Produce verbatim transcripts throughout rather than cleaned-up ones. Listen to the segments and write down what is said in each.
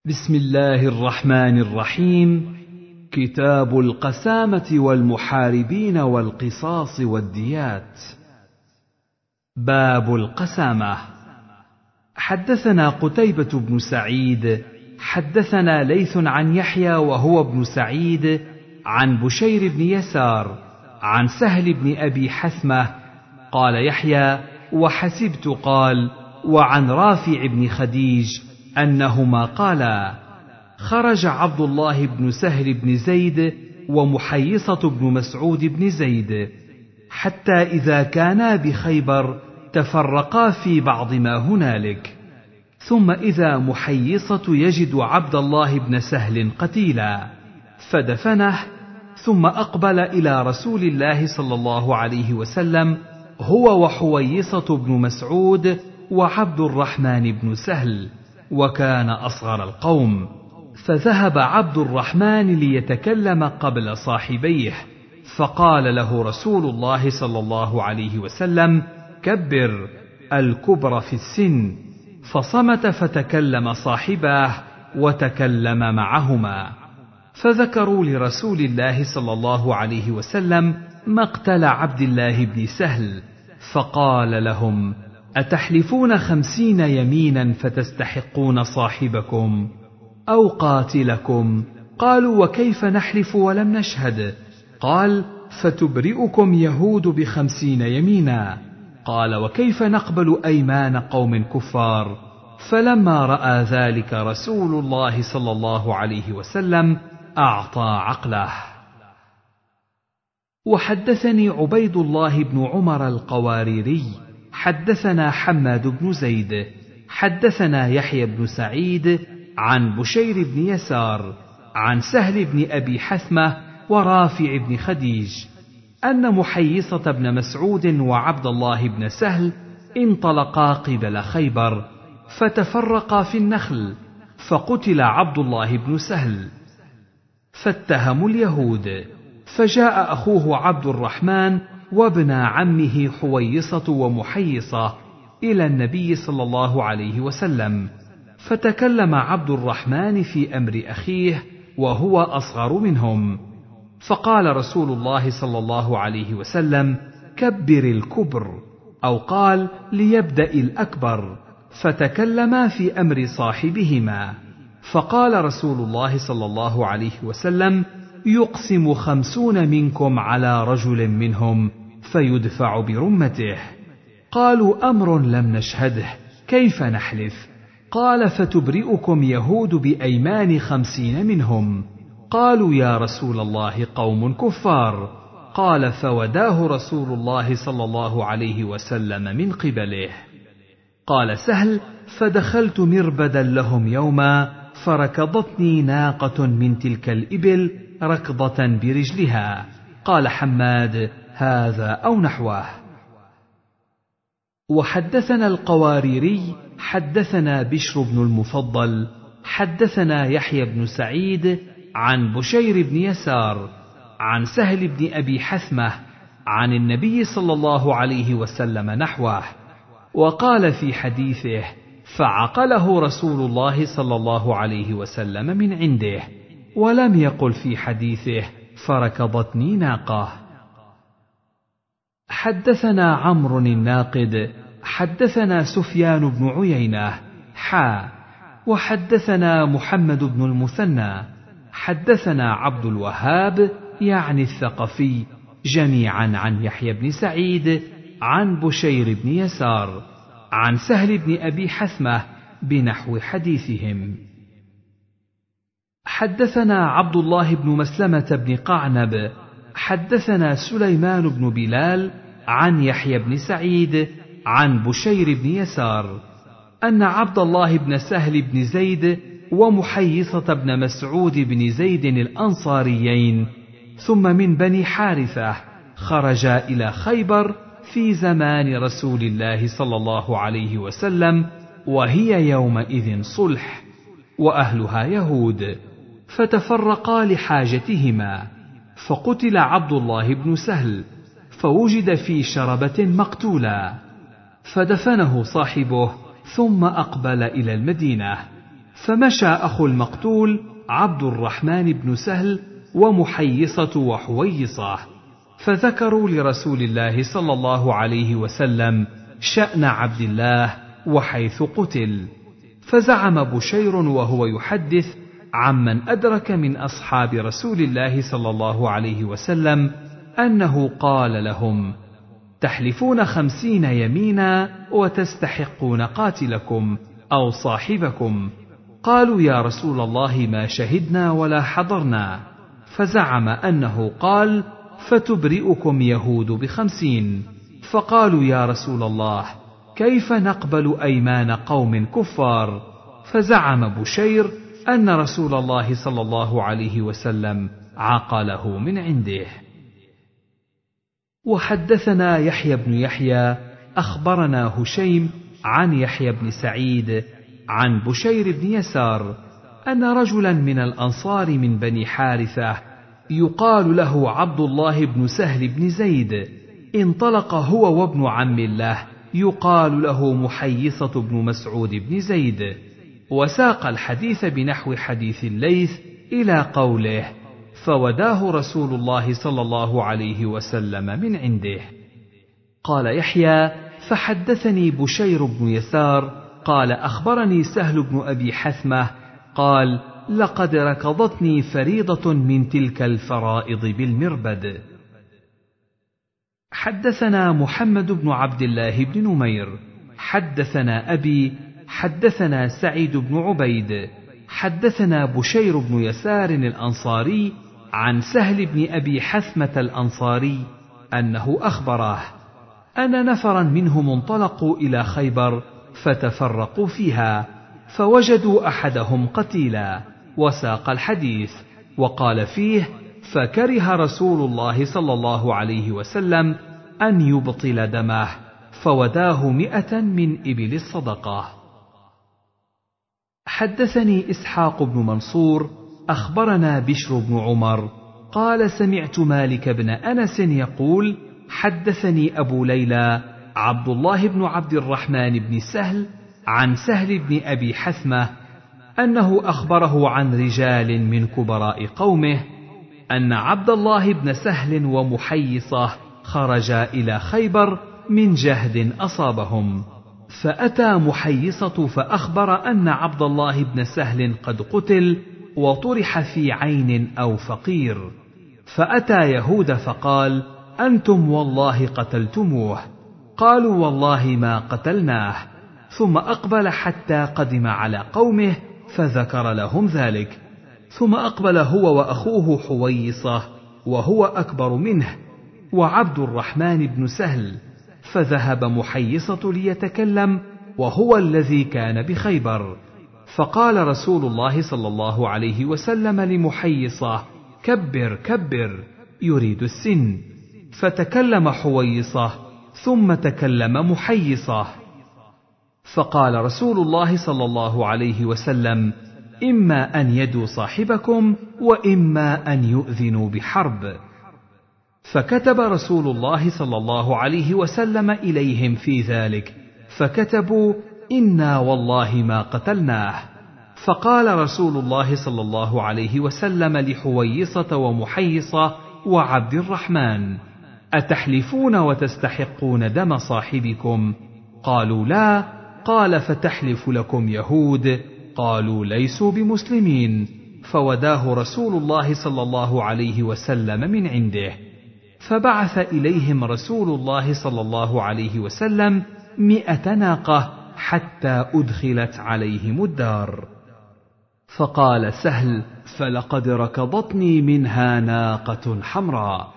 بسم الله الرحمن الرحيم. كتاب القسامة والمحاربين والقصاص والديات. باب القسامة. حدثنا قتيبة بن سعيد حدثنا ليث عن يحيى وهو ابن سعيد عن بشير بن يسار عن سهل بن أبي حثمة قال يحيى وحسبت قال وعن رافع بن خديج أنهما قالا: خرج عبد الله بن سهل بن زيد ومحيصة بن مسعود بن زيد حتى إذا كانا بخيبر تفرقا في بعض ما هنالك، ثم إذا محيصة يجد عبد الله بن سهل قتيلا فدفنه، ثم أقبل إلى رسول الله صلى الله عليه وسلم هو وحويصة بن مسعود وعبد الرحمن بن سهل، وكان أصغر القوم، فذهب عبد الرحمن ليتكلم قبل صاحبيه، فقال له رسول الله صلى الله عليه وسلم: كبر، الكبر في السن. فصمت، فتكلم صاحباه وتكلم معهما، فذكروا لرسول الله صلى الله عليه وسلم مقتل عبد الله بن سهل، فقال لهم: أتحلفون خمسين يمينا فتستحقون صاحبكم أو قاتلكم؟ قالوا: وكيف نحلف ولم نشهد؟ قال: فتبرئكم يهود بخمسين يمينا. قال: وكيف نقبل أيمان قوم كفار؟ فلما رأى ذلك رسول الله صلى الله عليه وسلم أعطى عقله. وحدثني عبيد الله بن عمر القواريري حدثنا حماد بن زيد حدثنا يحيى بن سعيد عن بشير بن يسار عن سهل بن أبي حثمة ورافع بن خديج أن محيصة بن مسعود وعبد الله بن سهل انطلقا قبل خيبر فتفرقا في النخل، فقتل عبد الله بن سهل، فاتهموا اليهود، فجاء أخوه عبد الرحمن وابن عمه حويصة ومحيصة إلى النبي صلى الله عليه وسلم، فتكلم عبد الرحمن في أمر أخيه وهو أصغر منهم، فقال رسول الله صلى الله عليه وسلم: كبر الكبر، أو قال: ليبدأ الأكبر، فتكلما في أمر صاحبهما، فقال رسول الله صلى الله عليه وسلم: يقسم خمسون منكم على رجل منهم فيدفع برمته. قالوا: أمر لم نشهده، كيف نحلف؟ قال: فتبرئكم يهود بأيمان خمسين منهم. قالوا: يا رسول الله قوم كفار. قال: فوداه رسول الله صلى الله عليه وسلم من قبله. قال سهل: فدخلت مربدا لهم يوما فركضتني ناقة من تلك الإبل ركضة برجلها. قال حماد: هذا أو نحوه. وحدثنا القواريري حدثنا بشر بن المفضل حدثنا يحيى بن سعيد عن بشير بن يسار عن سهل بن أبي حثمة عن النبي صلى الله عليه وسلم نحوه، وقال في حديثه: فعقله رسول الله صلى الله عليه وسلم من عنده، ولم يقل في حديثه: فركضتني ناقة. حدثنا عمرو الناقد حدثنا سفيان بن عيينة حا وحدثنا محمد بن المثنى حدثنا عبد الوهاب يعني الثقفي جميعا عن يحيى بن سعيد عن بشير بن يسار عن سهل بن أبي حثمة بنحو حديثهم. حدثنا عبد الله بن مسلمة بن قعنب حدثنا سليمان بن بلال عن يحيى بن سعيد عن بشير بن يسار أن عبد الله بن سهل بن زيد ومحيصة بن مسعود بن زيد الأنصاريين ثم من بني حارثة خرجا إلى خيبر في زمان رسول الله صلى الله عليه وسلم، وهي يومئذ صلح وأهلها يهود، فتفرقا لحاجتهما، فقتل عبد الله بن سهل، فوجد في شربة مقتولا، فدفنه صاحبه ثم أقبل إلى المدينة، فمشى أخو المقتول عبد الرحمن بن سهل ومحيصة وحويصة، فذكروا لرسول الله صلى الله عليه وسلم شأن عبد الله وحيث قتل، فزعم بشير وهو يحدث عمن أدرك من أصحاب رسول الله صلى الله عليه وسلم أنه قال لهم: تحلفون خمسين يمينا وتستحقون قاتلكم أو صاحبكم. قالوا: يا رسول الله ما شهدنا ولا حضرنا. فزعم أنه قال: فتبرئكم يهود بخمسين. فقالوا: يا رسول الله كيف نقبل أيمان قوم كفار؟ فزعم بشير أن رسول الله صلى الله عليه وسلم عقله من عنده. وحدثنا يحيى بن يحيى أخبرنا هشيم عن يحيى بن سعيد عن بشير بن يسار أن رجلا من الأنصار من بني حارثة يقال له عبد الله بن سهل بن زيد انطلق هو وابن عم له يقال له محيصة بن مسعود بن زيد، وساق الحديث بنحو حديث الليث إلى قوله: فوداه رسول الله صلى الله عليه وسلم من عنده. قال يحيى: فحدثني بشير بن يسار قال أخبرني سهل بن أبي حثمة قال: لقد ركضتني فريضة من تلك الفرائض بالمربد. حدثنا محمد بن عبد الله بن نمير حدثنا أبي حدثنا سعيد بن عبيد حدثنا بشير بن يسار الأنصاري عن سهل بن أبي حثمة الأنصاري أنه أخبره أن نفرا منهم انطلقوا إلى خيبر فتفرقوا فيها، فوجدوا أحدهم قتيلا، وساق الحديث وقال فيه: فكره رسول الله صلى الله عليه وسلم أن يبطل دمه، فوداه مئة من إبل الصدقة. حدثني إسحاق بن منصور أخبرنا بشر بن عمر قال: سمعت مالك بن أنس يقول: حدثني أبو ليلى عبد الله بن عبد الرحمن بن سهل عن سهل بن أبي حثمة أنه أخبره عن رجال من كبراء قومه أن عبد الله بن سهل ومحيصة خرجا إلى خيبر من جهد أصابهم، فأتى محيصة فأخبر أن عبد الله بن سهل قد قتل وطرح في عين أو فقير، فأتى يهود فقال: أنتم والله قتلتموه. قالوا: والله ما قتلناه. ثم أقبل حتى قدم على قومه فذكر لهم ذلك، ثم أقبل هو وأخوه حويصة وهو أكبر منه وعبد الرحمن بن سهل، فذهب محيصة ليتكلم وهو الذي كان بخيبر، فقال رسول الله صلى الله عليه وسلم لمحيصة: كبر كبر، يريد السن. فتكلم حويصة ثم تكلم محيصة، فقال رسول الله صلى الله عليه وسلم: إما أن يدوا صاحبكم وإما أن يؤذنوا بحرب. فكتب رسول الله صلى الله عليه وسلم إليهم في ذلك، فكتبوا: إنا والله ما قتلناه. فقال رسول الله صلى الله عليه وسلم لحويصة ومحيصة وعبد الرحمن: أتحلفون وتستحقون دم صاحبكم؟ قالوا: لا. قال: فتحلف لكم يهود؟ قالوا: ليسوا بمسلمين. فوداه رسول الله صلى الله عليه وسلم من عنده، فبعث إليهم رسول الله صلى الله عليه وسلم مئة ناقة حتى أدخلت عليهم الدار. فقال سهل: فلقد ركضتني منها ناقة حمراء.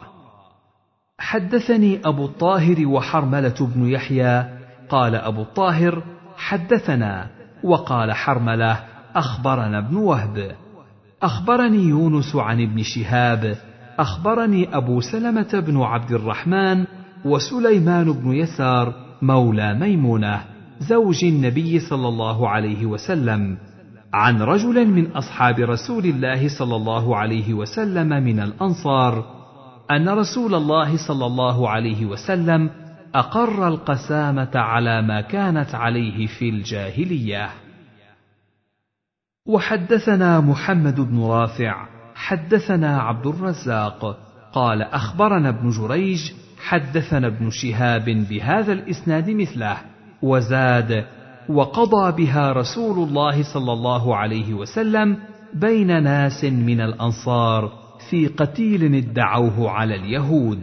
حدثني أبو الطاهر وحرملة بن يحيى قال أبو الطاهر: حدثنا، وقال حرملة: أخبرنا ابن وهب. أخبرني يونس عن ابن شهاب أخبرني أبو سلمة بن عبد الرحمن وسليمان بن يسار مولى ميمونة زوج النبي صلى الله عليه وسلم عن رجل من أصحاب رسول الله صلى الله عليه وسلم من الأنصار أن رسول الله صلى الله عليه وسلم أقر القسامة على ما كانت عليه في الجاهلية. وحدثنا محمد بن رافع حدثنا عبد الرزاق قال أخبرنا ابن جريج حدثنا ابن شهاب بهذا الإسناد مثله، وزاد: وقضى بها رسول الله صلى الله عليه وسلم بين ناس من الأنصار في قتيل ادعوه على اليهود.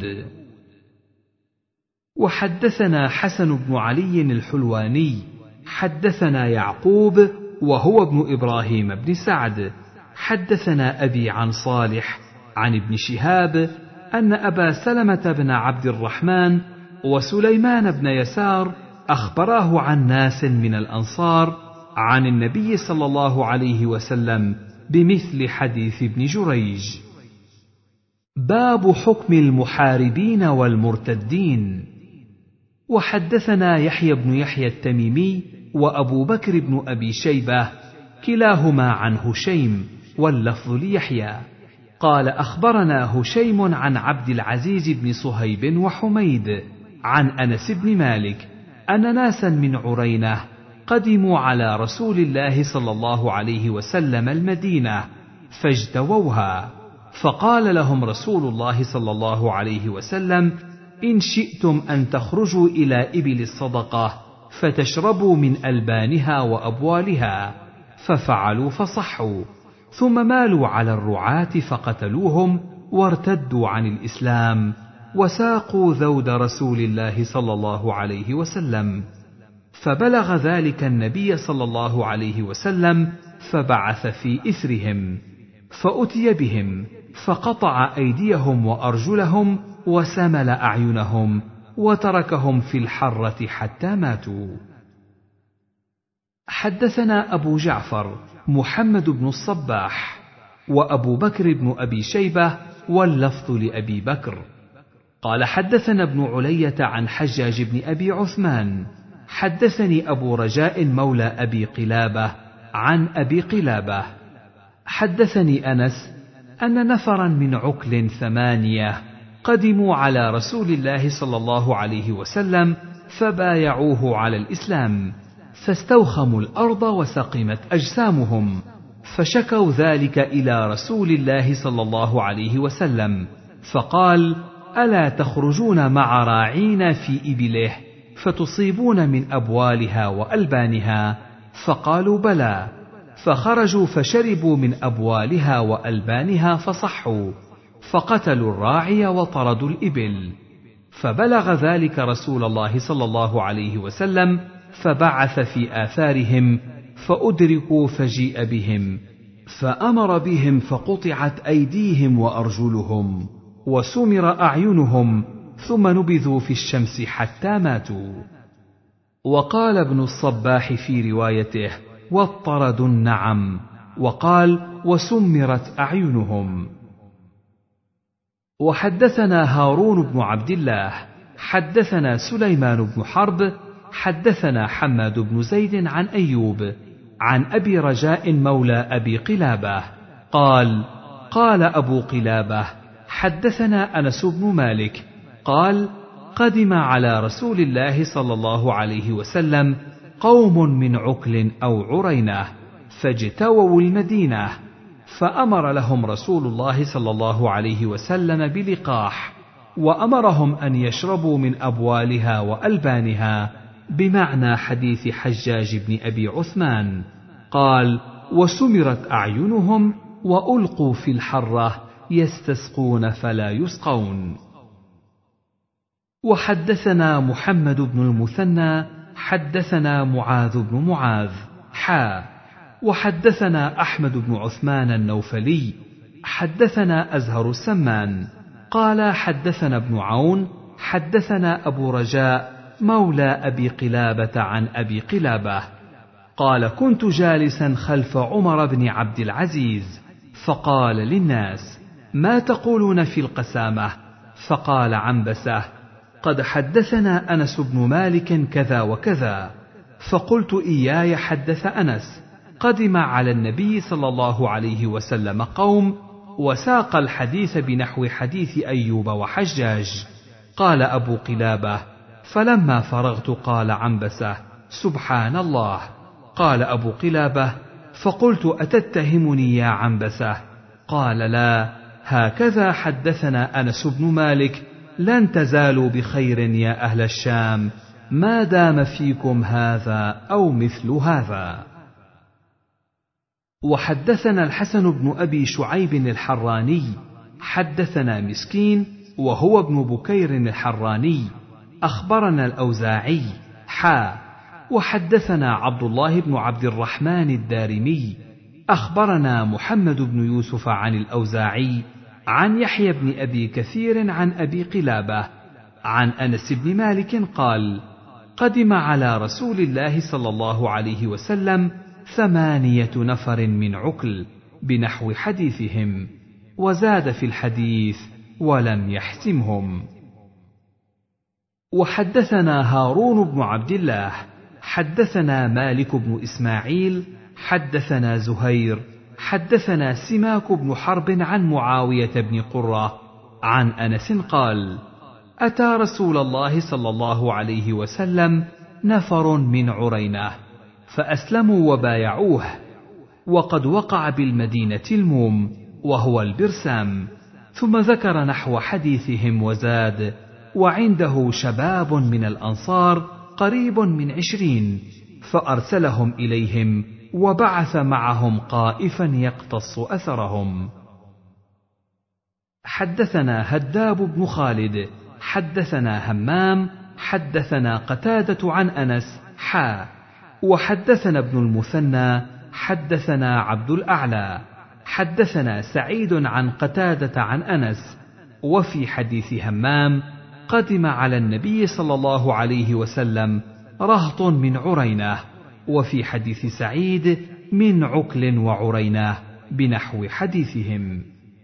وحدثنا حسن بن علي الحلواني حدثنا يعقوب وهو ابن إبراهيم بن سعد حدثنا أبي عن صالح عن ابن شهاب أن أبا سلمة بن عبد الرحمن وسليمان بن يسار أخبراه عن ناس من الأنصار عن النبي صلى الله عليه وسلم بمثل حديث ابن جريج. باب حكم المحاربين والمرتدين. وحدثنا يحيى بن يحيى التميمي وأبو بكر بن أبي شيبة كلاهما عن هشيم، واللفظ ليحيى قال أخبرنا هشيم عن عبد العزيز بن صهيب وحميد عن أنس بن مالك أن ناسا من عرينة قدموا على رسول الله صلى الله عليه وسلم المدينة فاجتووها، فقال لهم رسول الله صلى الله عليه وسلم: إن شئتم أن تخرجوا إلى إبل الصدقة فتشربوا من ألبانها وأبوالها، ففعلوا فصحوا، ثم مالوا على الرعاة فقتلوهم وارتدوا عن الإسلام وساقوا ذود رسول الله صلى الله عليه وسلم، فبلغ ذلك النبي صلى الله عليه وسلم فبعث في إثرهم، فأتي بهم فقطع أيديهم وأرجلهم وسمل أعينهم وتركهم في الحرة حتى ماتوا. حدثنا أبو جعفر محمد بن الصباح وأبو بكر بن أبي شيبة واللفظ لأبي بكر قال حدثنا ابن علية عن حجاج بن أبي عثمان حدثني أبو رجاء مولى أبي قلابة عن أبي قلابة حدثني أنس أن نفرا من عكل ثمانية قدموا على رسول الله صلى الله عليه وسلم فبايعوه على الإسلام، فاستوخموا الأرض وسقمت أجسامهم، فشكوا ذلك إلى رسول الله صلى الله عليه وسلم، فقال: ألا تخرجون مع راعين في إبله فتصيبون من أبوالها وألبانها؟ فقالوا: بلى. فخرجوا فشربوا من أبوالها وألبانها فصحوا، فقتلوا الراعي وطردوا الإبل، فبلغ ذلك رسول الله صلى الله عليه وسلم فبعث في آثارهم فأدركوا فجيء بهم، فأمر بهم فقطعت أيديهم وأرجلهم وسمر أعينهم ثم نبذوا في الشمس حتى ماتوا. وقال ابن الصباح في روايته: واضطردوا النعم، وقال: وسمرت أعينهم. وحدثنا هارون بن عبد الله حدثنا سليمان بن حرب حدثنا حماد بن زيد عن أيوب عن أبي رجاء مولى أبي قلابة قال: قال أبو قلابة: حدثنا أنس بن مالك قال: قدم على رسول الله صلى الله عليه وسلم قوم من عكل أو عرينة فاجتووا المدينة، فأمر لهم رسول الله صلى الله عليه وسلم بلقاح، وأمرهم أن يشربوا من أبوالها وألبانها، بمعنى حديث حجاج بن أبي عثمان. قال: وسمرت أعينهم وألقوا في الحرة يستسقون فلا يسقون. وحدثنا محمد بن المثنى حدثنا معاذ بن معاذ حا وحدثنا أحمد بن عثمان النوفلي حدثنا أزهر السمان قال: حدثنا ابن عون حدثنا أبو رجاء مولى أبي قلابة عن أبي قلابة قال: كنت جالسا خلف عمر بن عبد العزيز، فقال للناس: ما تقولون في القسامة؟ فقال عنبسة: قد حدثنا أنس بن مالك كذا وكذا. فقلت: إياي حدث أنس. قدم على النبي صلى الله عليه وسلم قوم، وساق الحديث بنحو حديث أيوب وحجاج. قال أبو قلابة: فلما فرغت قال عنبسة: سبحان الله. قال أبو قلابة: فقلت: أتتهمني يا عنبسة؟ قال: لا، هكذا حدثنا أنس بن مالك: لن تزالوا بخير يا أهل الشام ما دام فيكم هذا أو مثل هذا. وحدثنا الحسن بن أبي شعيب الحراني حدثنا مسكين وهو ابن بكير الحراني أخبرنا الأوزاعي حا وحدثنا عبد الله بن عبد الرحمن الدارمي أخبرنا محمد بن يوسف عن الأوزاعي عن يحيى بن أبي كثير عن أبي قلابة عن أنس بن مالك قال: قدم على رسول الله صلى الله عليه وسلم ثمانية نفر من عكل بنحو حديثهم، وزاد في الحديث ولم يحسمهم. وحدثنا هارون بن عبد الله حدثنا مالك بن إسماعيل حدثنا زهير حدثنا سماك بن حرب عن معاوية بن قرة عن أنس قال: أتى رسول الله صلى الله عليه وسلم نفر من عرينة فأسلموا وبايعوه، وقد وقع بالمدينة الموم وهو البرسام، ثم ذكر نحو حديثهم وزاد: وعنده شباب من الأنصار قريب من عشرين، فأرسلهم إليهم وبعث معهم قائفا يقتص أثرهم. حدثنا هداب بن خالد حدثنا همام حدثنا قتادة عن أنس حا وحدثنا ابن المثنى حدثنا عبد الأعلى حدثنا سعيد عن قتادة عن أنس. وفي حديث همام: قدم على النبي صلى الله عليه وسلم رهط من عرينة. وفي حديث سعيد: من عكل وعرينة بنحو حديثهم.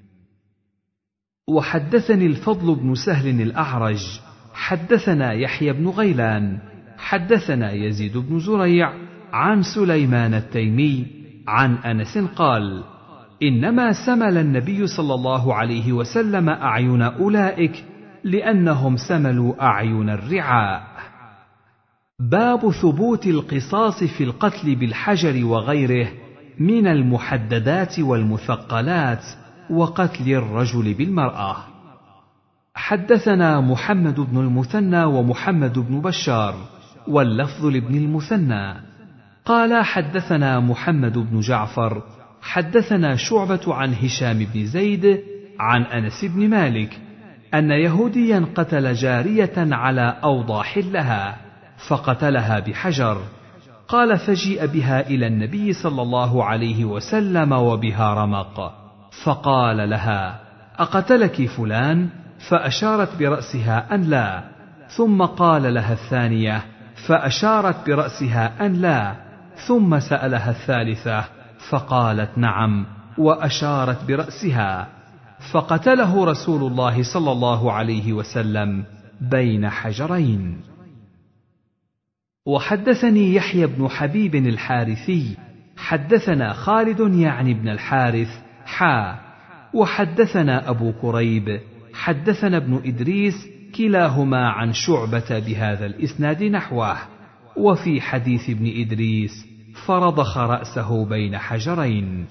وحدثني الفضل بن سهل الأعرج حدثنا يحيى بن غيلان حدثنا يزيد بن زريع عن سليمان التيمي عن أنس قال: إنما سمل النبي صلى الله عليه وسلم أعين أولئك لأنهم سملوا أعين الرعاء. باب ثبوت القصاص في القتل بالحجر وغيره من المحددات والمثقلات وقتل الرجل بالمرأة. حدثنا محمد بن المثنى ومحمد بن بشار واللفظ لابن المثنى قال: حدثنا محمد بن جعفر حدثنا شعبة عن هشام بن زيد عن أنس بن مالك أن يهوديا قتل جارية على أوضاح لها فقتلها بحجر. قال: فجيء بها إلى النبي صلى الله عليه وسلم وبها رمق، فقال لها: أقتلك فلان؟ فأشارت برأسها أن لا، ثم قال لها الثانية فأشارت برأسها أن لا، ثم سألها الثالثة فقالت نعم وأشارت برأسها، فقتله رسول الله صلى الله عليه وسلم بين حجرين. وحدثني يحيى بن حبيب الحارثي حدثنا خالد يعني ابن الحارث حا وحدثنا أبو كريب حدثنا ابن إدريس كلاهما عن شعبة بهذا الإسناد نحوه. وفي حديث ابن إدريس: فرضخ رأسه بين حجرين.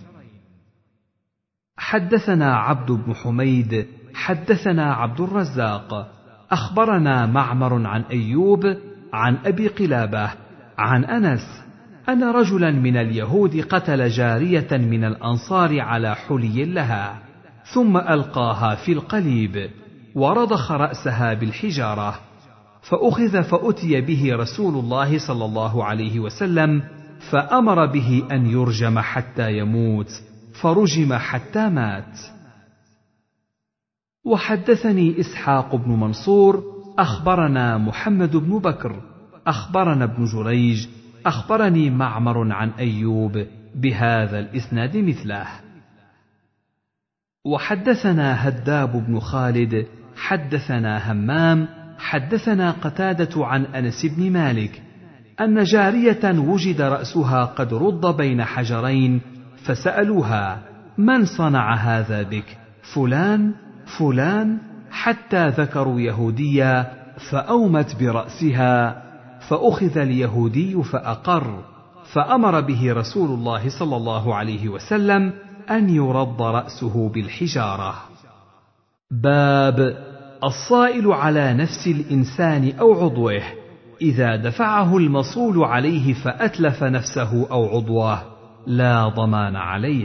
حدثنا عبد بن حميد حدثنا عبد الرزاق أخبرنا معمر عن أيوب عن أبي قلابة عن أنس أن رجلا من اليهود قتل جارية من الأنصار على حلي لها، ثم ألقاها في القليب ورضخ رأسها بالحجارة، فأخذ فأتي به رسول الله صلى الله عليه وسلم فأمر به أن يرجم حتى يموت، فرجم حتى مات. وحدثني إسحاق بن منصور أخبرنا محمد بن بكر أخبرنا ابن جريج أخبرني معمر عن أيوب بهذا الإسناد مثله. وحدثنا هداب بن خالد حدثنا همام حدثنا قتادة عن أنس بن مالك أن جارية وجد رأسها قد رد بين حجرين، فسألوها: من صنع هذا بك؟ فلان فلان، حتى ذكروا يهوديا فأومت برأسها، فأخذ اليهودي فأقر، فأمر به رسول الله صلى الله عليه وسلم أن يرد رأسه بالحجارة. باب الصائل على نفس الإنسان أو عضوه إذا دفعه المصول عليه فأتلف نفسه أو عضوه لا ضمان عليه.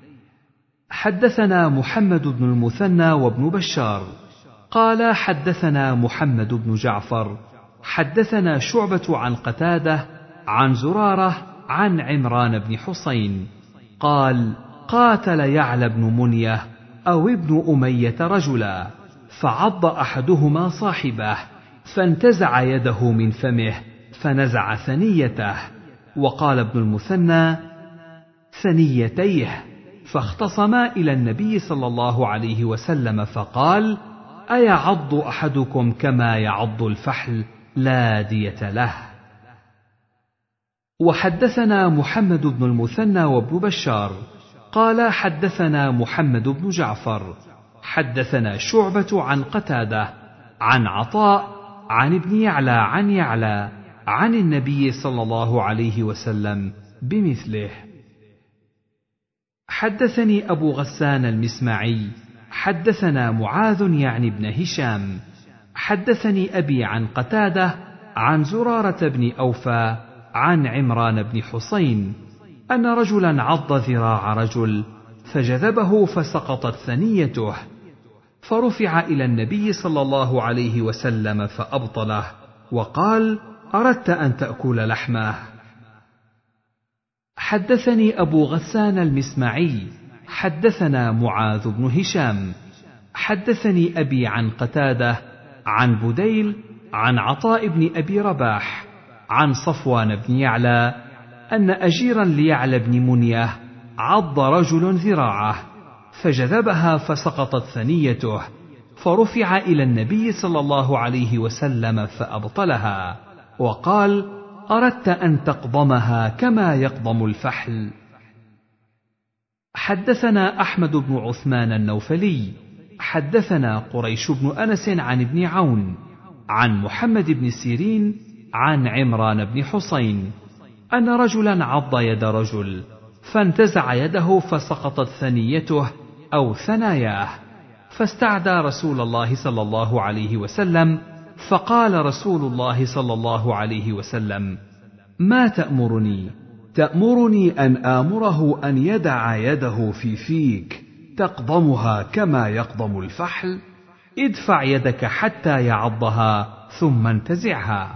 حدثنا محمد بن المثنى وابن بشار قال حدثنا محمد بن جعفر حدثنا شعبة عن قتادة عن زرارة عن عمران بن حسين قال قاتل يعلى بن منية أو ابن أمية رجلا فعض أحدهما صاحبه فانتزع يده من فمه فنزع ثنيته، وقال ابن المثنى ثنيتيه، فاختصما إلى النبي صلى الله عليه وسلم فقال أيعض أحدكم كما يعض الفحل لا دية له. وحدثنا محمد بن المثنى وابن بشار قال حدثنا محمد بن جعفر حدثنا شعبة عن قتادة عن عطاء عن ابن يعلى عن يعلى عن النبي صلى الله عليه وسلم بمثله. حدثني أبو غسان المسمعي حدثنا معاذ يعني ابن هشام حدثني أبي عن قتادة عن زرارة بن أوفى عن عمران بن حسين أن رجلا عض ذراع رجل فجذبه فسقطت ثنيته، فرفع إلى النبي صلى الله عليه وسلم فأبطله وقال أردت أن تأكل لحمه. حدثني أبو غسان المسمعي حدثنا معاذ بن هشام حدثني أبي عن قتادة عن بديل عن عطاء بن أبي رباح عن صفوان بن يعلى أن أجيرا ليعلى بن منية عض رجل ذراعه فجذبها فسقطت ثنيته، فرفع إلى النبي صلى الله عليه وسلم فأبطلها وقال أردت أن تقضمها كما يقضم الفحل. حدثنا أحمد بن عثمان النوفلي حدثنا قريش بن أنس عن ابن عون عن محمد بن سيرين عن عمران بن حسين أن رجلا عض يد رجل فانتزع يده فسقطت ثنيته أو ثناياه، فاستعدى رسول الله صلى الله عليه وسلم فقال رسول الله صلى الله عليه وسلم ما تأمرني؟ تأمرني أن آمره أن يدع يده في فيك تقضمها كما يقضم الفحل؟ ادفع يدك حتى يعضها ثم انتزعها.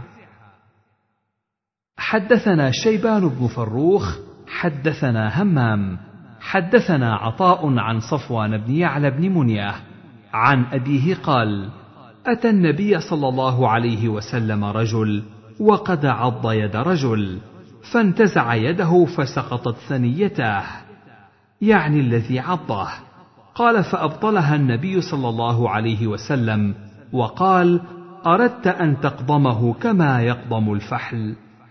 حدثنا شيبان بن فروخ حدثنا همام حدثنا عطاء عن صفوان بن يعلى بن منية عن أبيه قال أتى النبي صلى الله عليه وسلم رجل وقد عض يد رجل فانتزع يده فسقطت ثنيته، يعني الذي عضه. قال فأبطلها النبي صلى الله عليه وسلم وقال أردت أن تقضمه كما يقضم الفحل.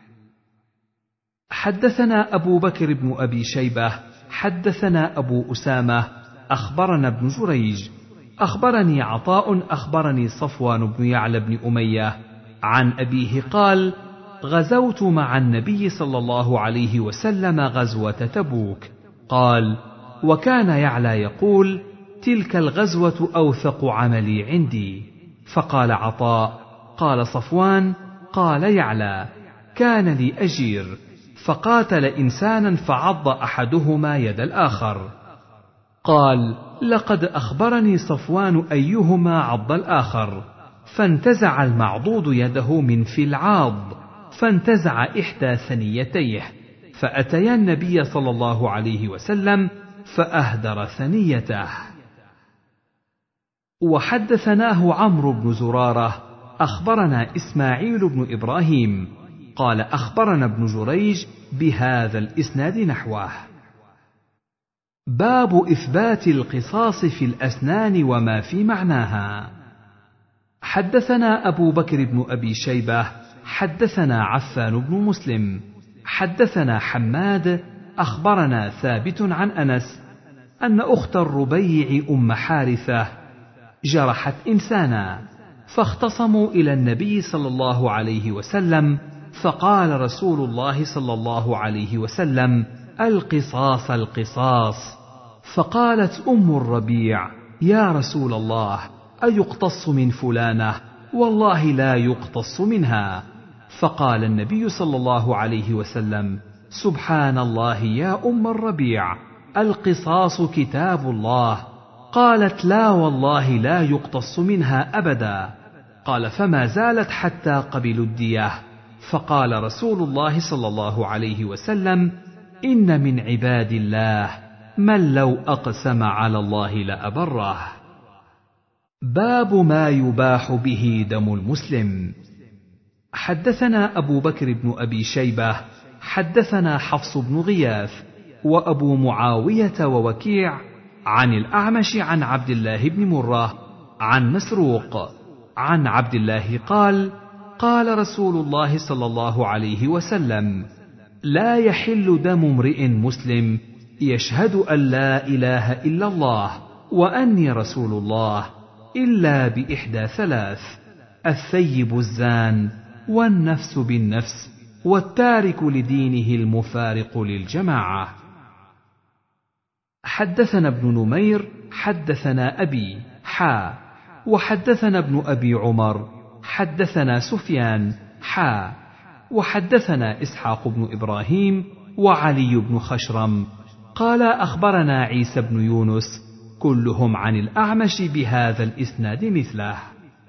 حدثنا أبو بكر بن أبي شيبة حدثنا أبو أسامة أخبرنا ابن جريج أخبرني عطاء أخبرني صفوان بن يعلى بن أمية عن أبيه قال غزوت مع النبي صلى الله عليه وسلم غزوة تبوك. قال وكان يعلى يقول تلك الغزوة أوثق عملي عندي. فقال عطاء قال صفوان قال يعلى كان لي أجير فقاتل إنسانا فعض أحدهما يد الآخر. قال لقد أخبرني صفوان أيهما عض الآخر، فانتزع المعضوض يده من في العاض فانتزع إحدى ثنيتيه، فأتيا النبي صلى الله عليه وسلم فأهدر ثنيته. وحدثناه عمرو بن زرارة أخبرنا إسماعيل بن إبراهيم قال أخبرنا ابن جريج بهذا الإسناد نحوه. باب إثبات القصاص في الأسنان وما في معناها. حدثنا أبو بكر بن أبي شيبة حدثنا عفان بن مسلم حدثنا حماد أخبرنا ثابت عن أنس أن أخت الربيع أم حارثة جرحت إنسانا فاختصموا إلى النبي صلى الله عليه وسلم فقال رسول الله صلى الله عليه وسلم: القصاص القصاص. فقالت أم الربيع: يا رسول الله، أيقتص من فلانة؟ والله لا يقتص منها. فقال النبي صلى الله عليه وسلم: سبحان الله يا أم الربيع، القصاص كتاب الله. قالت: لا والله لا يقتص منها أبدا. قال: فما زالت حتى قبلوا الدية. فقال رسول الله صلى الله عليه وسلم: إن من عباد الله من لو أقسم على الله لأبره. باب ما يباح به دم المسلم. حدثنا أبو بكر بن أبي شيبة حدثنا حفص بن غياث وأبو معاوية ووكيع عن الأعمش عن عبد الله بن مرة عن مسروق عن عبد الله قال: قال رسول الله صلى الله عليه وسلم: لا يحل دم امرئ مسلم يشهد أن لا إله إلا الله وأني رسول الله إلا بإحدى ثلاث: الثيب الزان، والنفس بالنفس، والتارك لدينه المفارق للجماعة. حدثنا ابن نمير حدثنا أبي حا وحدثنا ابن أبي عمر حدثنا سفيان حا وحدثنا إسحاق بن إبراهيم وعلي بن خشرم قال: أخبرنا عيسى بن يونس كلهم عن الأعمش بهذا الإسناد مثله.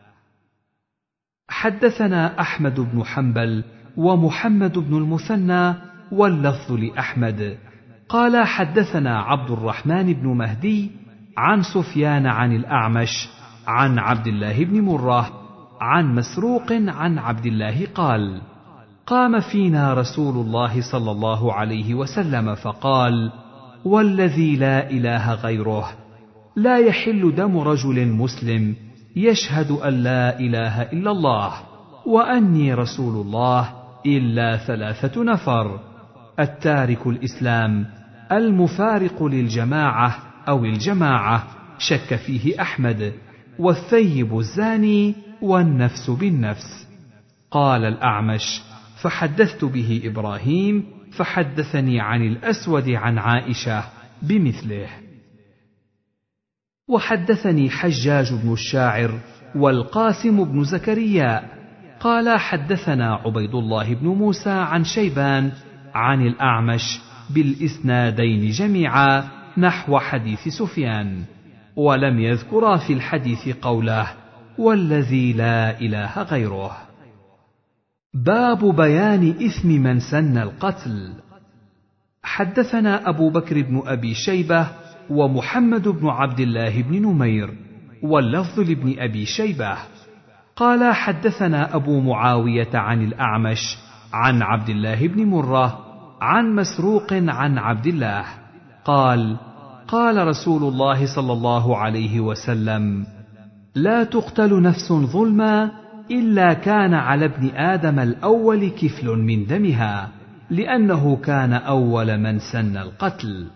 حدثنا أحمد بن حنبل ومحمد بن المثنى واللفظ لأحمد قال: حدثنا عبد الرحمن بن مهدي عن سفيان عن الأعمش عن عبد الله بن مرة عن مسروق عن عبد الله قال: قام فينا رسول الله صلى الله عليه وسلم فقال: والذي لا إله غيره، لا يحل دم رجل مسلم يشهد أن لا إله إلا الله وأني رسول الله إلا ثلاثة نفر: التارك الإسلام، المفارق للجماعة أو الجماعة شك فيه أحمد، والثيب الزاني، والنفس بالنفس. قال الأعمش: فحدثت به إبراهيم فحدثني عن الأسود عن عائشة بمثله. وحدثني حجاج بن الشاعر والقاسم بن زكريا قال: حدثنا عبيد الله بن موسى عن شيبان عن الأعمش بالإسنادين جميعا نحو حديث سفيان، ولم يذكرا في الحديث قوله: والذي لا إله غيره. باب بيان إثم من سن القتل. حدثنا أبو بكر بن أبي شيبة ومحمد بن عبد الله بن نمير واللفظ لابن أبي شيبة قال: حدثنا أبو معاوية عن الأعمش عن عبد الله بن مرة عن مسروق عن عبد الله قال: قال رسول الله صلى الله عليه وسلم: لا تقتل نفس ظلما إلا كان على ابن آدم الأول كفل من دمها، لأنه كان أول من سن القتل.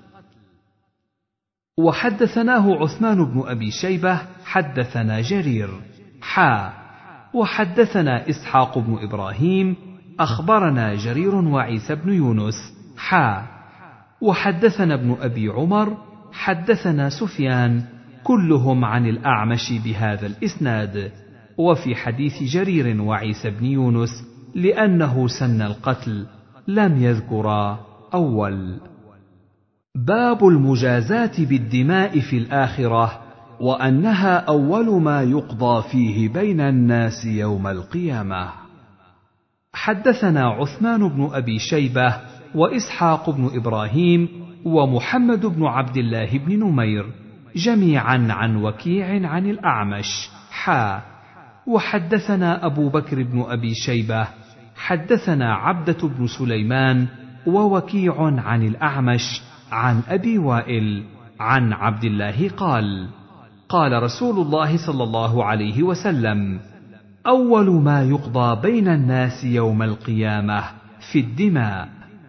وحدثناه عثمان بن أبي شيبة حدثنا جرير حا وحدثنا إسحاق بن إبراهيم أخبرنا جرير وعيسى بن يونس حا وحدثنا ابن أبي عمر حدثنا سفيان كلهم عن الأعمش بهذا الإسناد، وفي حديث جرير وعيسى بن يونس لأنه سن القتل لم يذكرا أول. باب المجازاة بالدماء في الآخرة، وأنها أول ما يقضى فيه بين الناس يوم القيامة. حدثنا عثمان بن أبي شيبة وإسحاق بن إبراهيم ومحمد بن عبد الله بن نمير جميعا عن وكيع عن الأعمش حا وحدثنا أبو بكر بن أبي شيبة حدثنا عبدة بن سليمان ووكيع عن الأعمش عن أبي وائل عن عبد الله قال: قال رسول الله صلى الله عليه وسلم: أول ما يقضى بين الناس يوم القيامة في الدماء.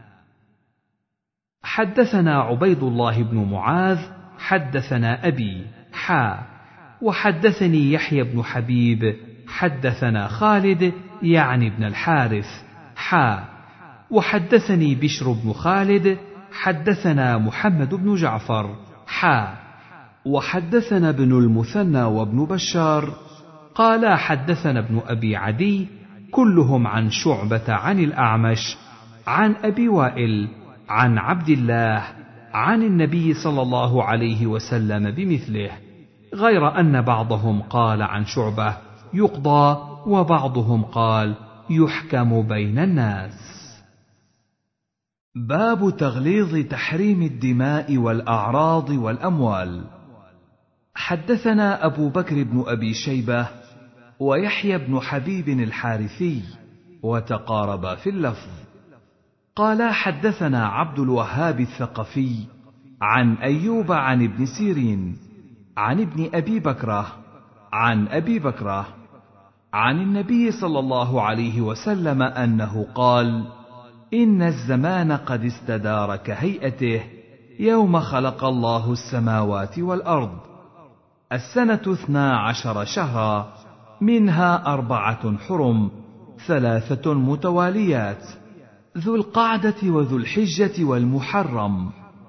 حدثنا عبيد الله بن معاذ حدثنا أبي حا وحدثني يحيى بن حبيب حدثنا خالد يعني ابن الحارث حا وحدثني بشر بن خالد حدثنا محمد بن جعفر حا وحدثنا ابن المثنى وابن بشار قالا حدثنا ابن أبي عدي كلهم عن شعبة عن الأعمش عن أبي وائل عن عبد الله عن النبي صلى الله عليه وسلم بمثله، غير أن بعضهم قال عن شعبة يقضى وبعضهم قال يحكم بين الناس. باب تغليظ تحريم الدماء والأعراض والأموال. حدثنا أبو بكر بن أبي شيبة ويحيى بن حبيب الحارثي وتقاربا في اللفظ، قالا حدثنا عبد الوهاب الثقفي عن أيوب عن ابن سيرين عن ابن أبي بكرة عن أبي بكرة عن النبي صلى الله عليه وسلم أنه قال: إن الزمان قد استدار كهيئته يوم خلق الله السماوات والأرض، السنة اثنا عشر شهرا، منها أربعة حرم، ثلاثة متواليات، ذو القعدة وذو الحجة والمحرم،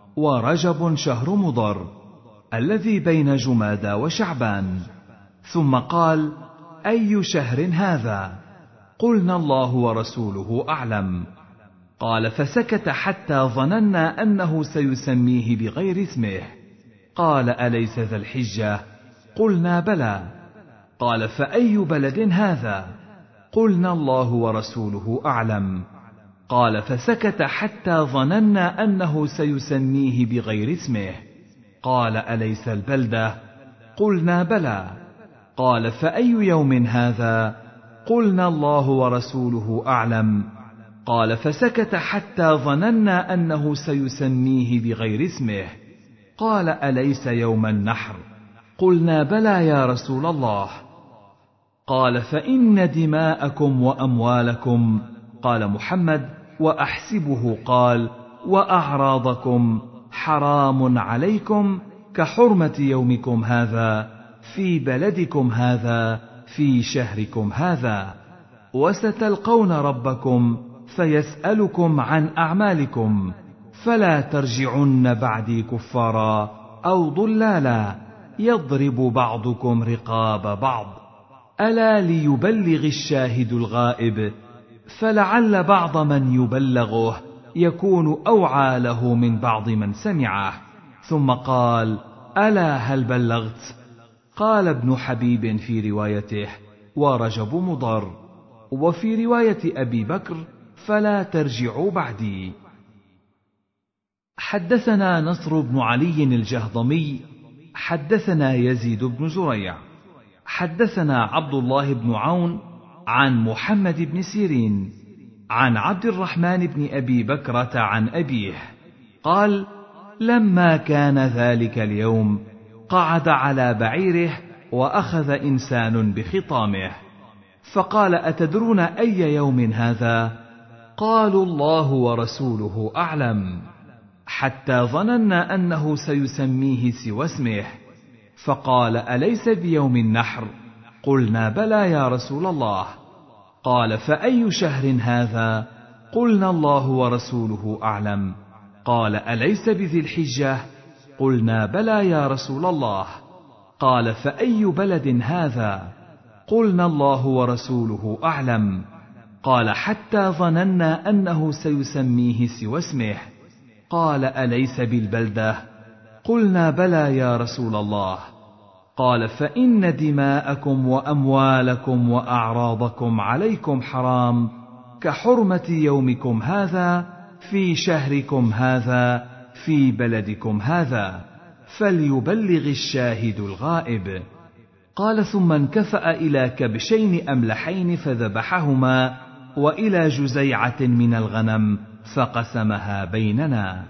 ورجب شهر مضر الذي بين جمادى وشعبان. ثم قال: أي شهر هذا؟ قلنا: الله ورسوله أعلم. قال: فسكت حتى ظننا أنه سيسميه بغير اسمه. قال: أليس ذا الحجة؟ قلنا: بلى. قال: فأي بلد هذا؟ قلنا: الله ورسوله أعلم. قال: فسكت حتى ظننا أنه سيسميه بغير اسمه. قال: أليس البلدة؟ قلنا: بلى. قال: فأي يوم هذا؟ قلنا: الله ورسوله أعلم. قال: فسكت حتى ظننا أنه سيسميه بغير اسمه. قال: أليس يوم النحر؟ قلنا: بلى يا رسول الله. قال: فإن دماءكم وأموالكم، قال محمد وأحسبه قال وأعراضكم حرام عليكم كحرمة يومكم هذا في بلدكم هذا في شهركم هذا، وستلقون ربكم فيسألكم عن أعمالكم، فلا ترجعن بعدي كفارا أو ضلالا يضرب بعضكم رقاب بعض، ألا ليبلغ الشاهد الغائب، فلعل بعض من يبلغه يكون أوعى له من بعض من سمعه. ثم قال: ألا هل بلغت؟ قال ابن حبيب في روايته: ورجب مضر، وفي رواية أبي بكر: فلا ترجعوا بعدي. حدثنا نصر بن علي الجهضمي حدثنا يزيد بن زريع حدثنا عبد الله بن عون عن محمد بن سيرين عن عبد الرحمن بن أبي بكرة عن أبيه قال: لما كان ذلك اليوم قعد على بعيره وأخذ إنسان بخطامه، فقال: أتدرون أي يوم هذا؟ قالوا: الله ورسوله أعلم، حتى ظننا أنه سيسميه سوى اسمه. فقال: أليس بيوم النحر؟ قلنا: بلى يا رسول الله. قال: فأي شهر هذا؟ قلنا: الله ورسوله أعلم. قال: أليس بذي الحجة؟ قلنا: بلى يا رسول الله. قال: فأي بلد هذا؟ قلنا: الله ورسوله أعلم. قال: حتى ظننا أنه سيسميه سوى اسمه. قال: أليس بالبلدة؟ قلنا: بلى يا رسول الله. قال: فإن دماءكم وأموالكم وأعراضكم عليكم حرام كحرمة يومكم هذا في شهركم هذا في بلدكم هذا، فليبلغ الشاهد الغائب. قال: ثم انكفأ إلى كبشين أملحين فذبحهما، وإلى جزيعة من الغنم فقسمها بيننا.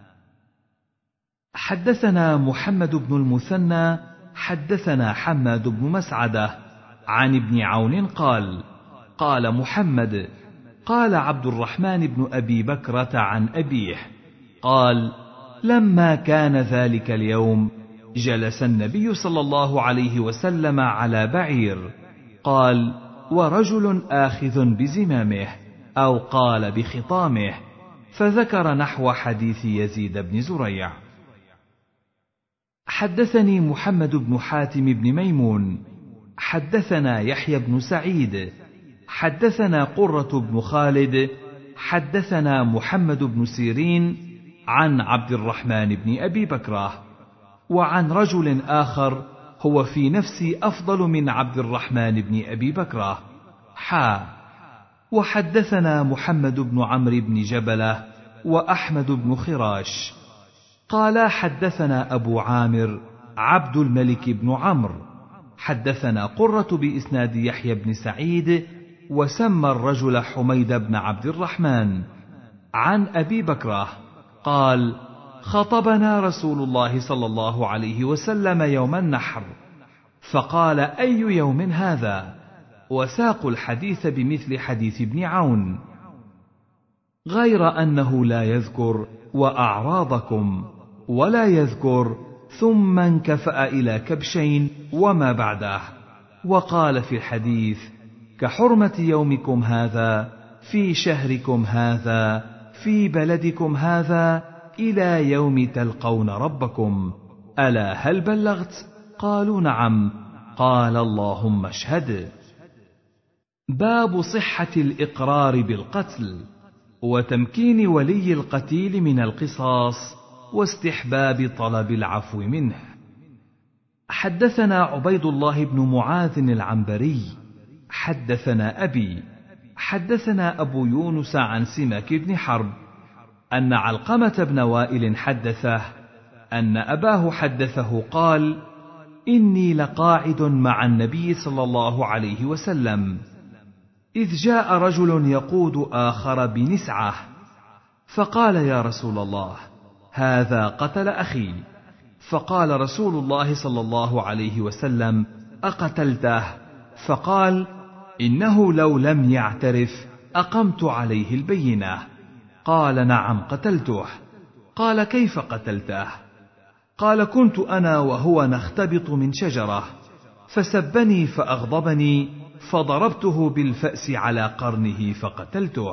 حدثنا محمد بن المثنى حدثنا حماد بن مسعدة عن ابن عون قال: قال محمد: قال عبد الرحمن بن أبي بكرة عن أبيه قال: لما كان ذلك اليوم جلس النبي صلى الله عليه وسلم على بعير، قال: ورجل آخذ بزمامه، أو قال بخطامه، فذكر نحو حديث يزيد بن زريع. حدثني محمد بن حاتم بن ميمون حدثنا يحيى بن سعيد حدثنا قرة بن خالد حدثنا محمد بن سيرين عن عبد الرحمن بن أبي بكرة، وعن رجل آخر هو في نفسي أفضل من عبد الرحمن بن أبي بكرة. حا وحدثنا محمد بن عمرو بن جبلة وأحمد بن خراش قال حدثنا أبو عامر عبد الملك بن عمرو حدثنا قرة بإسناد يحيى بن سعيد، وسمى الرجل حميد بن عبد الرحمن عن أبي بكرة قال: خطبنا رسول الله صلى الله عليه وسلم يوم النحر، فقال: أي يوم هذا؟ وساقوا الحديث بمثل حديث ابن عون، غير أنه لا يذكر وأعراضكم، ولا يذكر ثم انكفأ إلى كبشين وما بعده، وقال في الحديث: كحرمة يومكم هذا في شهركم هذا في بلدكم هذا إلى يوم تلقون ربكم. ألا هل بلغت؟ قالوا: نعم. قال: اللهم اشهد. باب صحة الإقرار بالقتل، وتمكين ولي القتيل من القصاص، واستحباب طلب العفو منه. حدثنا عبيد الله بن معاذ العنبري حدثنا أبي حدثنا أبو يونس عن سمك بن حرب أن علقمة بن وائل حدثه أن أباه حدثه قال: إني لقاعد مع النبي صلى الله عليه وسلم، إذ جاء رجل يقود آخر بنسعة، فقال: يا رسول الله، هذا قتل أخي. فقال رسول الله صلى الله عليه وسلم: أقتلته؟ فقال: إنه لو لم يعترف أقمت عليه البينة. قال: نعم قتلته. قال: كيف قتلته؟ قال: كنت أنا وهو نختبط من شجرة، فسبني فأغضبني، فضربته بالفأس على قرنه فقتلته.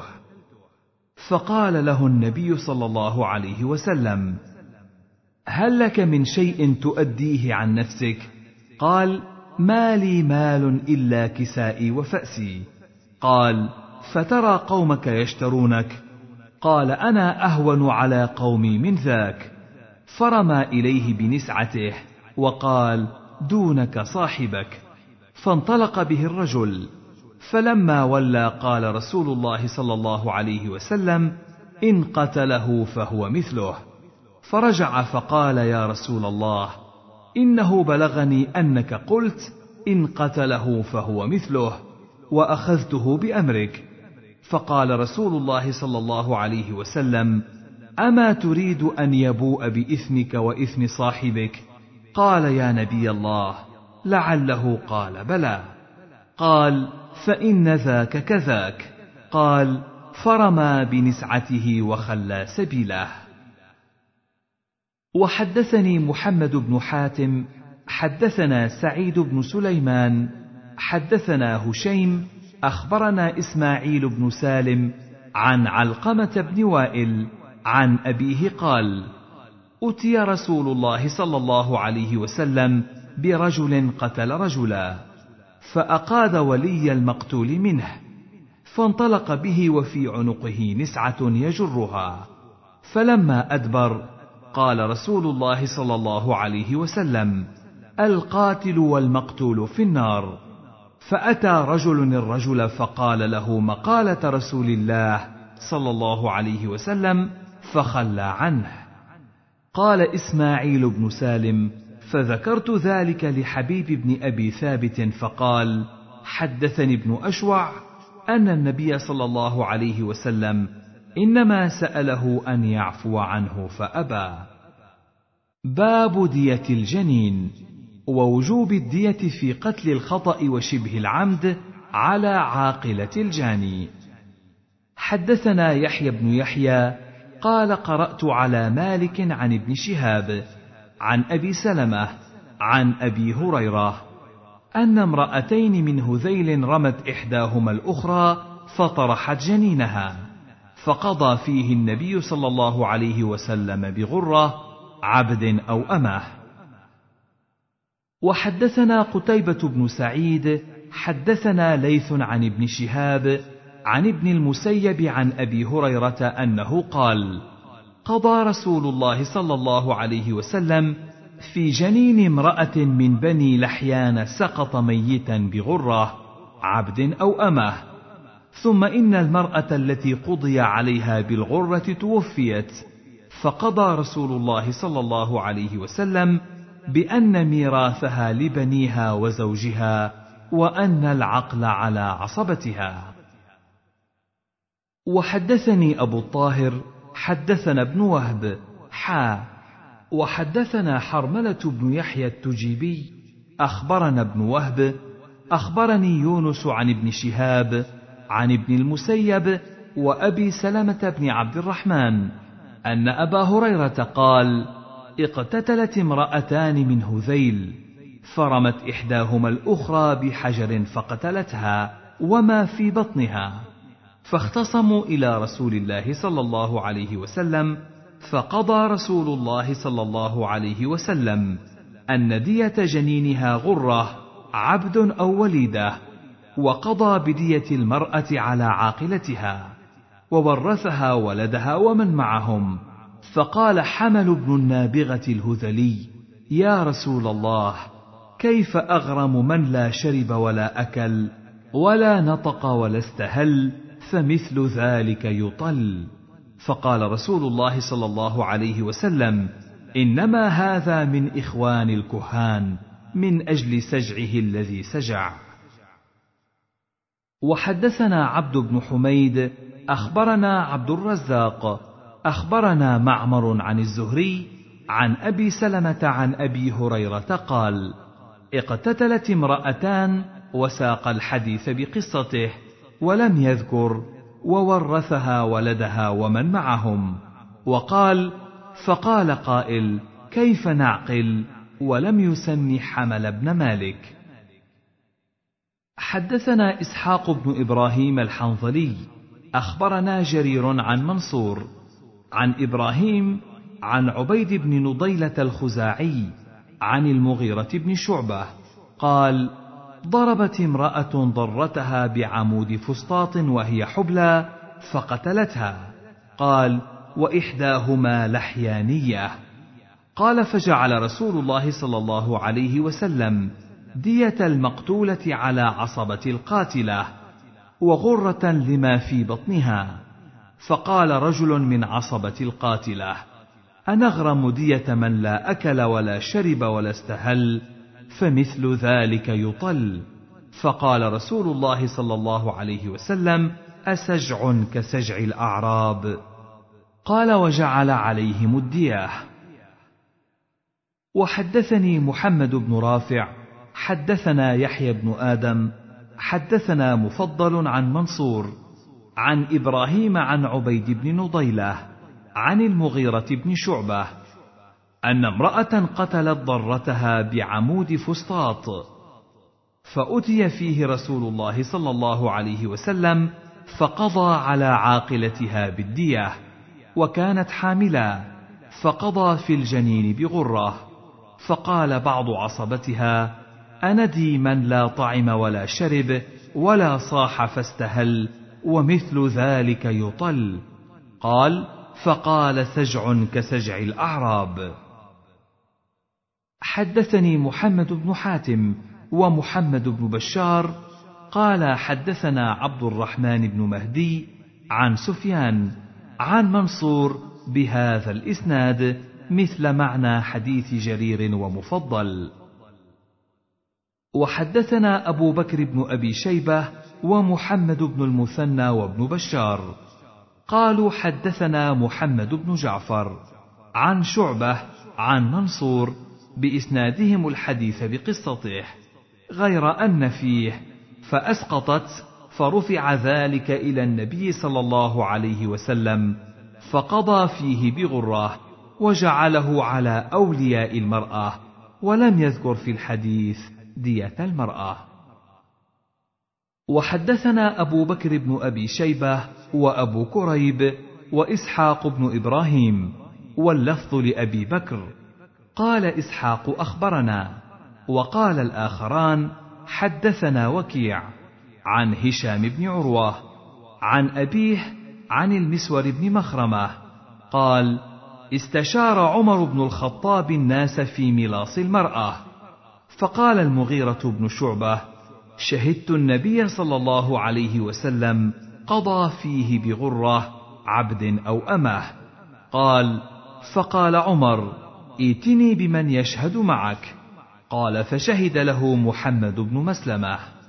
فقال له النبي صلى الله عليه وسلم: هل لك من شيء تؤديه عن نفسك؟ قال: ما لي مال إلا كسائي وفأسي. قال: فترى قومك يشترونك؟ قال: أنا أهون على قومي من ذاك. فرمى إليه بنسعته وقال: دونك صاحبك. فانطلق به الرجل، فلما ولى قال رسول الله صلى الله عليه وسلم: إن قتله فهو مثله. فرجع فقال: يا رسول الله، إنه بلغني أنك قلت: إن قتله فهو مثله، وأخذته بأمرك. فقال رسول الله صلى الله عليه وسلم: أما تريد أن يبوء بإثمك وإثم صاحبك؟ قال: يا نبي الله، لعله. قال: بلى. قال: فإن ذاك كذاك. قال: فرمى بنسعته وخلى سبيله. وحدثني محمد بن حاتم حدثنا سعيد بن سليمان حدثنا هشيم أخبرنا إسماعيل بن سالم عن علقمة بن وائل عن أبيه قال: أتي رسول الله صلى الله عليه وسلم برجل قتل رجلا، فأقاد ولي المقتول منه، فانطلق به وفي عنقه نسعة يجرها. فلما أدبر قال رسول الله صلى الله عليه وسلم: القاتل والمقتول في النار. فأتى رجل الرجل فقال له مقالة رسول الله صلى الله عليه وسلم، فخلى عنه. قال إسماعيل بن سالم: فذكرت ذلك لحبيب بن أبي ثابت، فقال: حدثني ابن أشوع أن النبي صلى الله عليه وسلم إنما سأله أن يعفو عنه فأبى. باب دية الجنين، ووجوب الدية في قتل الخطأ وشبه العمد على عاقلة الجاني. حدثنا يحيى بن يحيى قال: قرأت على مالك عن ابن شهاب عن أبي سلمة عن أبي هريرة أن امرأتين من هذيل رمت إحداهما الأخرى فطرحت جنينها، فقضى فيه النبي صلى الله عليه وسلم بغرة عبد أو أمه. وحدثنا قتيبة بن سعيد حدثنا ليث عن ابن شهاب عن ابن المسيب عن أبي هريرة أنه قال: قضى رسول الله صلى الله عليه وسلم في جنين امرأة من بني لحيان سقط ميتا بغرة عبد أو أمه، ثم إن المرأة التي قضي عليها بالغرة توفيت، فقضى رسول الله صلى الله عليه وسلم بأن ميراثها لبنيها وزوجها، وأن العقل على عصبتها. وحدثني أبو الطاهر حدثنا ابن وهب حا وحدثنا حرملة بن يحيى التجيبي أخبرنا ابن وهب أخبرني يونس عن ابن شهاب عن ابن المسيب وأبي سلمة بن عبد الرحمن أن أبا هريرة قال: اقتتلت امرأتان من هذيل، فرمت إحداهما الأخرى بحجر فقتلتها وما في بطنها، فاختصموا إلى رسول الله صلى الله عليه وسلم، فقضى رسول الله صلى الله عليه وسلم أن دية جنينها غرة عبد أو وليدة، وقضى بدية المرأة على عاقلتها، وورثها ولدها ومن معهم. فقال حمل بن النابغة الهذلي: يا رسول الله، كيف أغرم من لا شرب ولا أكل ولا نطق ولا استهل، فمثل ذلك يطل. فقال رسول الله صلى الله عليه وسلم: إنما هذا من إخوان الكهان، من أجل سجعه الذي سجع. وحدثنا عبد بن حميد أخبرنا عبد الرزاق أخبرنا معمر عن الزهري عن أبي سلمة عن أبي هريرة قال: اقتتلت امرأتان، وساق الحديث بقصته ولم يذكر، وورثها ولدها ومن معهم، وقال: فقال قائل: كيف نعقل؟ ولم يسم حمل بن مالك. حدثنا إسحاق بن إبراهيم الحنظلي أخبرنا جرير عن منصور عن إبراهيم عن عبيد بن نضيلة الخزاعي عن المغيرة بن شعبة قال: ضربت امرأة ضرتها بعمود فسطاط وهي حبلى فقتلتها. قال: وإحداهما لحيانية. قال: فجعل رسول الله صلى الله عليه وسلم دية المقتولة على عصبة القاتلة، وغرة لما في بطنها. فقال رجل من عصبة القاتلة: أنغرم دية من لا أكل ولا شرب ولا استهل، فمثل ذلك يطل. فقال رسول الله صلى الله عليه وسلم: أسجع كسجع الأعراب؟ قال: وجعل عليهم الدية. وحدثني محمد بن رافع حدثنا يحيى بن آدم حدثنا مفضل عن منصور عن إبراهيم عن عبيد بن نضيلة عن المغيرة بن شعبة أن امرأة قتلت ضرتها بعمود فسطاط، فأتي فيه رسول الله صلى الله عليه وسلم فقضى على عاقلتها بالدية، وكانت حاملا، فقضى في الجنين بغرة. فقال بعض عصبتها: أندي من لا طعم ولا شرب ولا صاح فاستهل، ومثل ذلك يطل. قال: فقال: سجع كسجع الأعراب. حدثني محمد بن حاتم ومحمد بن بشار قال: حدثنا عبد الرحمن بن مهدي عن سفيان عن منصور بهذا الإسناد مثل معنى حديث جرير ومفضل. وحدثنا أبو بكر بن أبي شيبة ومحمد بن المثنى وابن بشار قالوا: حدثنا محمد بن جعفر عن شعبة عن منصور بإسنادهم الحديث بقصته، غير أن فيه: فأسقطت، فرفع ذلك إلى النبي صلى الله عليه وسلم، فقضى فيه بغرة، وجعله على أولياء المرأة، ولم يذكر في الحديث دية المرأة. وحدثنا أبو بكر بن أبي شيبة وأبو كريب وإسحاق بن إبراهيم، واللفظ لأبي بكر. قال إسحاق أخبرنا، وقال الآخران حدثنا وكيع عن هشام بن عروة عن أبيه عن المسور بن مخرمة قال: استشار عمر بن الخطاب الناس في ملاص المرأة، فقال المغيرة بن شعبة: شهدت النبي صلى الله عليه وسلم قضى فيه بغرة عبد أو أمه. قال: فقال عمر: ائتني بمن يشهد معك. قال: فشهد له محمد بن مسلمة.